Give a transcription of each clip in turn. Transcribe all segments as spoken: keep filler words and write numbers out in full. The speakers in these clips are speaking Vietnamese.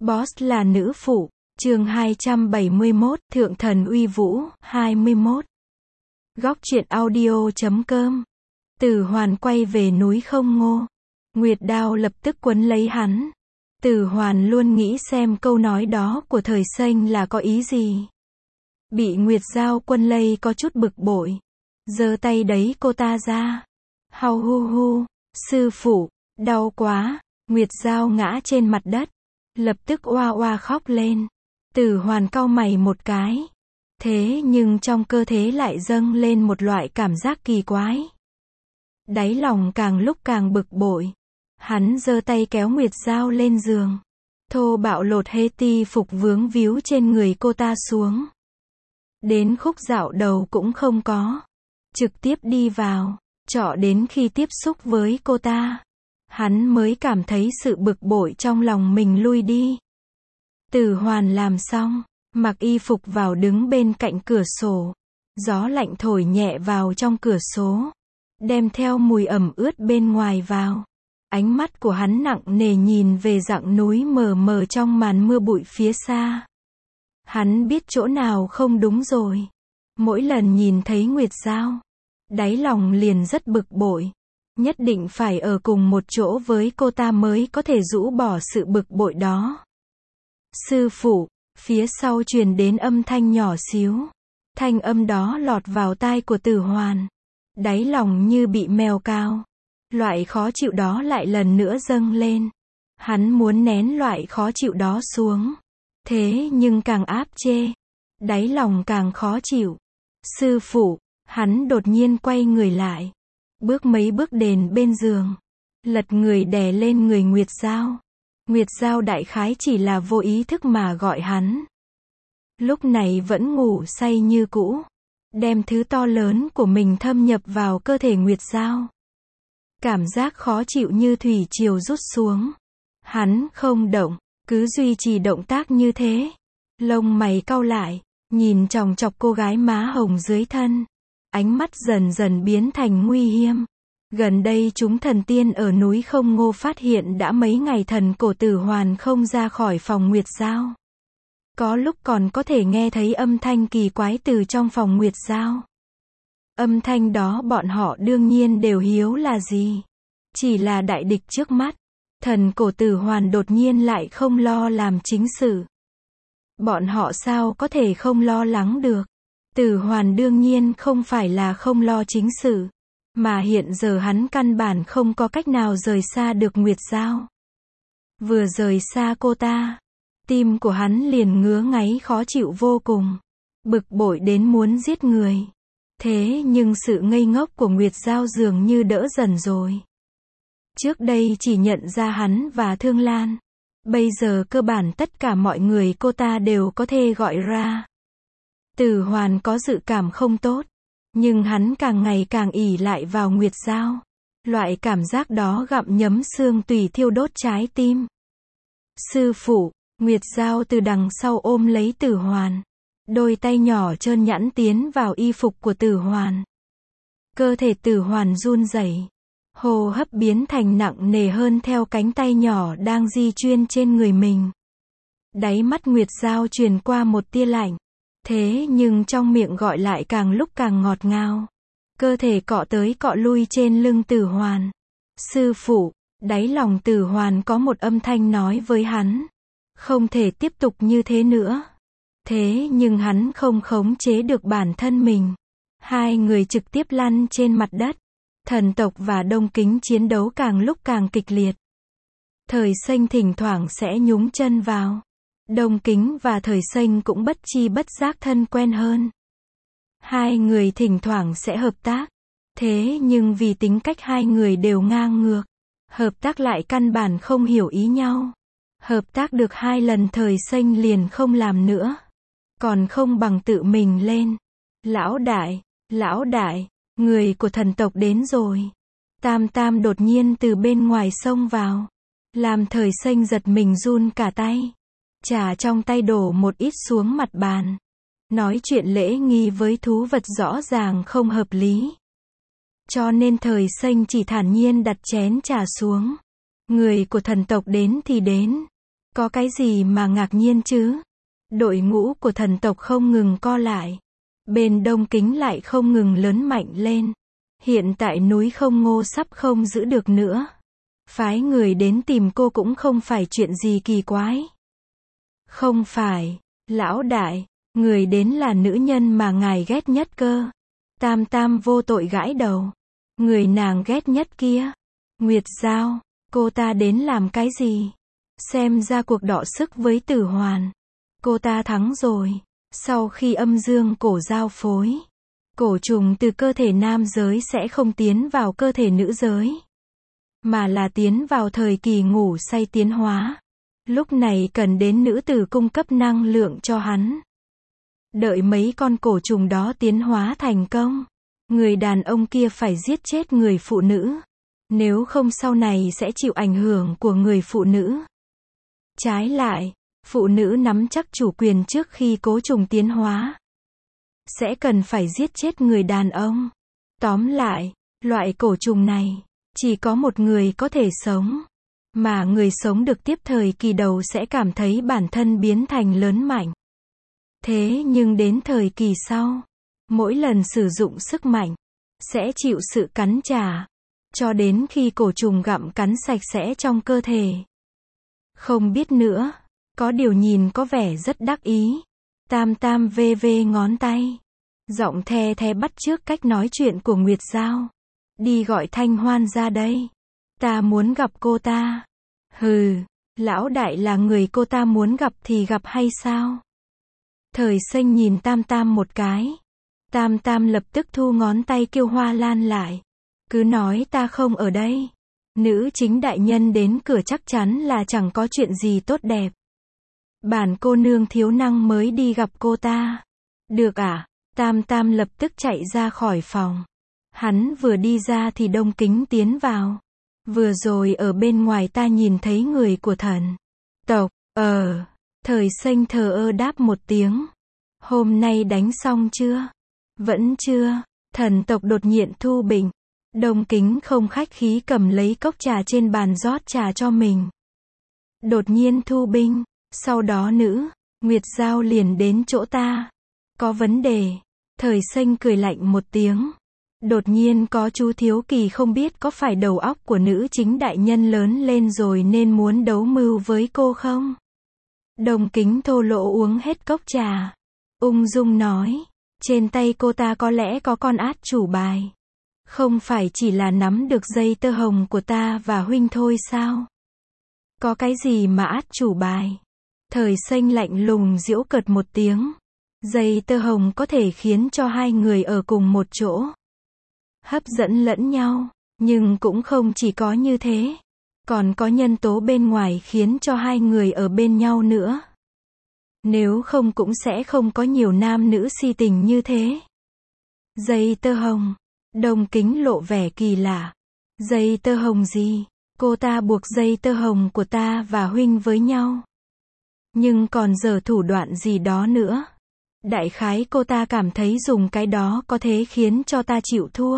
Boss là nữ phụ, chương hai trăm bảy mươi mốt, Thượng thần uy vũ, hai mươi mốt. Góc truyện audio chấm com. Tử Hoàn quay về núi Không Ngô. Nguyệt Đao lập tức quấn lấy hắn. Tử Hoàn luôn nghĩ xem câu nói đó của Thời Xanh là có ý gì. Bị Nguyệt Giao Quân lây có chút bực bội. Giơ tay đẩy cô ta ra. Hau hu hu, sư phụ, đau quá. Nguyệt Giao ngã trên mặt đất. Lập tức oa oa khóc lên. Tử Hoàn cau mày một cái. Thế nhưng trong cơ thể lại dâng lên một loại cảm giác kỳ quái. Đáy lòng càng lúc càng bực bội. Hắn giơ tay kéo Nguyệt Giao lên giường. Thô bạo lột hê ti phục vướng víu trên người cô ta xuống. Đến khúc dạo đầu cũng không có. Trực tiếp đi vào, trọ đến khi tiếp xúc với cô ta. Hắn mới cảm thấy sự bực bội trong lòng mình lui đi. Tử Hoàn làm xong, mặc y phục vào đứng bên cạnh cửa sổ. Gió lạnh thổi nhẹ vào trong cửa sổ, đem theo mùi ẩm ướt bên ngoài vào. Ánh mắt của hắn nặng nề nhìn về dặng núi mờ mờ trong màn mưa bụi phía xa. Hắn biết chỗ nào không đúng rồi. Mỗi lần nhìn thấy Nguyệt Giao, đáy lòng liền rất bực bội. Nhất định phải ở cùng một chỗ với cô ta mới có thể rũ bỏ sự bực bội đó. Sư phụ, phía sau truyền đến âm thanh nhỏ xíu. Thanh âm đó lọt vào tai của Tử Hoàn. Đáy lòng như bị mèo cào. Loại khó chịu đó lại lần nữa dâng lên. Hắn muốn nén loại khó chịu đó xuống. Thế nhưng càng áp chê, đáy lòng càng khó chịu. Sư phụ, hắn đột nhiên quay người lại. Bước mấy bước đến bên giường. Lật người đè lên người Nguyệt Giao. Nguyệt Giao đại khái chỉ là vô ý thức mà gọi hắn. Lúc này vẫn ngủ say như cũ. Đem thứ to lớn của mình thâm nhập vào cơ thể Nguyệt Giao. Cảm giác khó chịu như thủy triều rút xuống. Hắn không động, cứ duy trì động tác như thế. Lông mày cau lại, nhìn chòng chọc cô gái má hồng dưới thân. Ánh mắt dần dần biến thành nguy hiểm. Gần đây chúng thần tiên ở núi Không Ngô phát hiện đã mấy ngày thần cổ Tử Hoàn không ra khỏi phòng Nguyệt Giao. Có lúc còn có thể nghe thấy âm thanh kỳ quái từ trong phòng Nguyệt Giao. Âm thanh đó bọn họ đương nhiên đều hiểu là gì. Chỉ là đại địch trước mắt. Thần cổ Tử Hoàn đột nhiên lại không lo làm chính sự. Bọn họ sao có thể không lo lắng được. Tử Hoàn đương nhiên không phải là không lo chính sự. Mà hiện giờ hắn căn bản không có cách nào rời xa được Nguyệt Giao. Vừa rời xa cô ta, tim của hắn liền ngứa ngáy khó chịu vô cùng. Bực bội đến muốn giết người. Thế nhưng sự ngây ngốc của Nguyệt Giao dường như đỡ dần rồi. Trước đây chỉ nhận ra hắn và Thương Lan. Bây giờ cơ bản tất cả mọi người cô ta đều có thể gọi ra. Tử Hoàn có dự cảm không tốt. Nhưng hắn càng ngày càng ỷ lại vào Nguyệt Giao. Loại cảm giác đó gặm nhấm xương tủy thiêu đốt trái tim. Sư phụ, Nguyệt Giao từ đằng sau ôm lấy Tử Hoàn. Đôi tay nhỏ trơn nhẵn tiến vào y phục của Tử Hoàn. Cơ thể Tử Hoàn run rẩy. Hô hấp biến thành nặng nề hơn theo cánh tay nhỏ đang di chuyển trên người mình. Đáy mắt Nguyệt Giao truyền qua một tia lạnh. Thế nhưng trong miệng gọi lại càng lúc càng ngọt ngào. Cơ thể cọ tới cọ lui trên lưng Tử Hoàn. Sư phụ, đáy lòng Tử Hoàn có một âm thanh nói với hắn. Không thể tiếp tục như thế nữa. Thế nhưng hắn không khống chế được bản thân mình. Hai người trực tiếp lăn trên mặt đất. Thần tộc và Đông Kính chiến đấu càng lúc càng kịch liệt. Thời Xanh thỉnh thoảng sẽ nhúng chân vào. Đông Kính và Thời Xanh cũng bất chi bất giác thân quen hơn. Hai người thỉnh thoảng sẽ hợp tác. Thế nhưng vì tính cách hai người đều ngang ngược. Hợp tác lại căn bản không hiểu ý nhau. Hợp tác được hai lần Thời Xanh liền không làm nữa. Còn không bằng tự mình lên. Lão đại, lão đại, người của thần tộc đến rồi. Tam Tam đột nhiên từ bên ngoài xông vào. Làm Thời Xanh giật mình run cả tay. Trà trong tay đổ một ít xuống mặt bàn. Nói chuyện lễ nghi với thú vật rõ ràng không hợp lý. Cho nên Thời Xanh chỉ thản nhiên đặt chén trà xuống. Người của thần tộc đến thì đến. Có cái gì mà ngạc nhiên chứ? Đội ngũ của thần tộc không ngừng co lại. Bên Đông Kính lại không ngừng lớn mạnh lên. Hiện tại núi Không Ngô sắp không giữ được nữa. Phái người đến tìm cô cũng không phải chuyện gì kỳ quái. Không phải, lão đại, người đến là nữ nhân mà ngài ghét nhất cơ. Tam Tam vô tội gãi đầu. Người nàng ghét nhất kia. Nguyệt Giao, cô ta đến làm cái gì? Xem ra cuộc đọ sức với Tử Hoàn. Cô ta thắng rồi. Sau khi âm dương cổ giao phối, cổ trùng từ cơ thể nam giới sẽ không tiến vào cơ thể nữ giới, mà là tiến vào thời kỳ ngủ say tiến hóa. Lúc này cần đến nữ tử cung cấp năng lượng cho hắn. Đợi mấy con cổ trùng đó tiến hóa thành công, người đàn ông kia phải giết chết người phụ nữ. Nếu không sau này sẽ chịu ảnh hưởng của người phụ nữ. Trái lại, phụ nữ nắm chắc chủ quyền trước khi cố trùng tiến hóa, sẽ cần phải giết chết người đàn ông. Tóm lại, loại cổ trùng này, chỉ có một người có thể sống. Mà người sống được tiếp thời kỳ đầu sẽ cảm thấy bản thân biến thành lớn mạnh. Thế nhưng đến thời kỳ sau, mỗi lần sử dụng sức mạnh, sẽ chịu sự cắn trả. Cho đến khi cổ trùng gặm cắn sạch sẽ trong cơ thể. Không biết nữa. Có điều nhìn có vẻ rất đắc ý. Tam Tam vê vê ngón tay. Giọng the the bắt chước cách nói chuyện của Nguyệt Giao. Đi gọi Thanh Hoan ra đây. Ta muốn gặp cô ta. Hừ, lão đại là người cô ta muốn gặp thì gặp hay sao? Thời Xanh nhìn Tam Tam một cái. Tam Tam lập tức thu ngón tay kêu Hoa Lan lại. Cứ nói ta không ở đây. Nữ chính đại nhân đến cửa chắc chắn là chẳng có chuyện gì tốt đẹp. Bản cô nương thiếu năng mới đi gặp cô ta. Được à? Tam Tam lập tức chạy ra khỏi phòng. Hắn vừa đi ra thì Đông Kính tiến vào. Vừa rồi ở bên ngoài ta nhìn thấy người của thần tộc. Ờ, Thời Xanh thờ ơ đáp một tiếng. Hôm nay đánh xong chưa? Vẫn chưa. Thần tộc đột nhiên thu bình. Đông Kính không khách khí cầm lấy cốc trà trên bàn rót trà cho mình. Đột nhiên thu binh. Sau đó nữ, Nguyệt Giao liền đến chỗ ta. Có vấn đề. Thời Xanh cười lạnh một tiếng. Đột nhiên có chú Thiếu Kỳ không biết có phải đầu óc của nữ chính đại nhân lớn lên rồi nên muốn đấu mưu với cô không? Đông Kính thô lỗ uống hết cốc trà. Ung dung nói. Trên tay cô ta có lẽ có con át chủ bài. Không phải chỉ là nắm được dây tơ hồng của ta và huynh thôi sao? Có cái gì mà át chủ bài? Thời Xanh lạnh lùng giễu cợt một tiếng. Dây tơ hồng có thể khiến cho hai người ở cùng một chỗ. Hấp dẫn lẫn nhau. Nhưng cũng không chỉ có như thế. Còn có nhân tố bên ngoài khiến cho hai người ở bên nhau nữa. Nếu không cũng sẽ không có nhiều nam nữ si tình như thế. Dây tơ hồng. Đông Kính lộ vẻ kỳ lạ. Dây tơ hồng gì? Cô ta buộc dây tơ hồng của ta và huynh với nhau. Nhưng còn giở thủ đoạn gì đó nữa. Đại khái cô ta cảm thấy dùng cái đó có thể khiến cho ta chịu thua.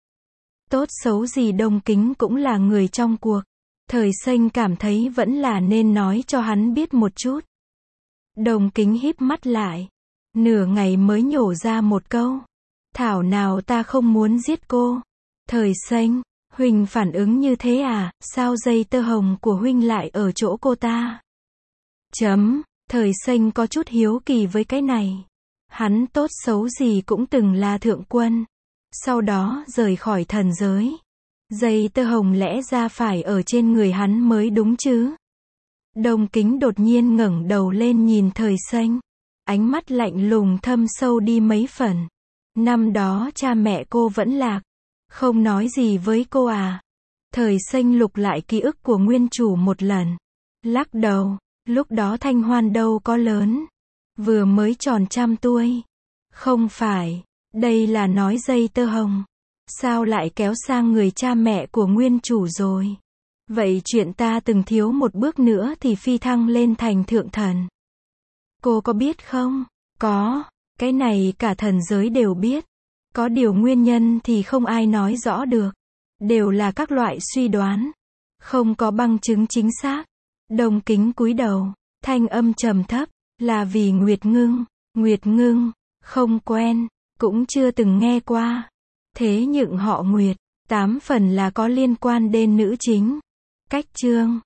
Tốt xấu gì Đông Kính cũng là người trong cuộc. Thời Xanh cảm thấy vẫn là nên nói cho hắn biết một chút. Đông Kính híp mắt lại. Nửa ngày mới nhổ ra một câu. Thảo nào ta không muốn giết cô. Thời Xanh, huynh phản ứng như thế à, sao dây tơ hồng của huynh lại ở chỗ cô ta? Chấm, Thời Xanh có chút hiếu kỳ với cái này. Hắn tốt xấu gì cũng từng là thượng quân. Sau đó rời khỏi thần giới. Dây tơ hồng lẽ ra phải ở trên người hắn mới đúng chứ. Đông Kính đột nhiên ngẩng đầu lên nhìn Thời Xanh. Ánh mắt lạnh lùng thâm sâu đi mấy phần. Năm đó cha mẹ cô vẫn lạc. Không nói gì với cô à? Thời Xanh lục lại ký ức của nguyên chủ một lần. Lắc đầu. Lúc đó Thanh Hoan đâu có lớn. Vừa mới tròn trăm tuổi. Không phải. Đây là nói dây tơ hồng. Sao lại kéo sang người cha mẹ của nguyên chủ rồi? Vậy chuyện ta từng thiếu một bước nữa thì phi thăng lên thành thượng thần. Cô có biết không? Có. Cái này cả thần giới đều biết. Có điều nguyên nhân thì không ai nói rõ được. Đều là các loại suy đoán. Không có bằng chứng chính xác. Đông Kính cúi đầu, thanh âm trầm thấp, là vì Nguyệt Ngưng. Nguyệt Ngưng, không quen, cũng chưa từng nghe qua. Thế nhưng họ Nguyệt, tám phần là có liên quan đến nữ chính. Cách chương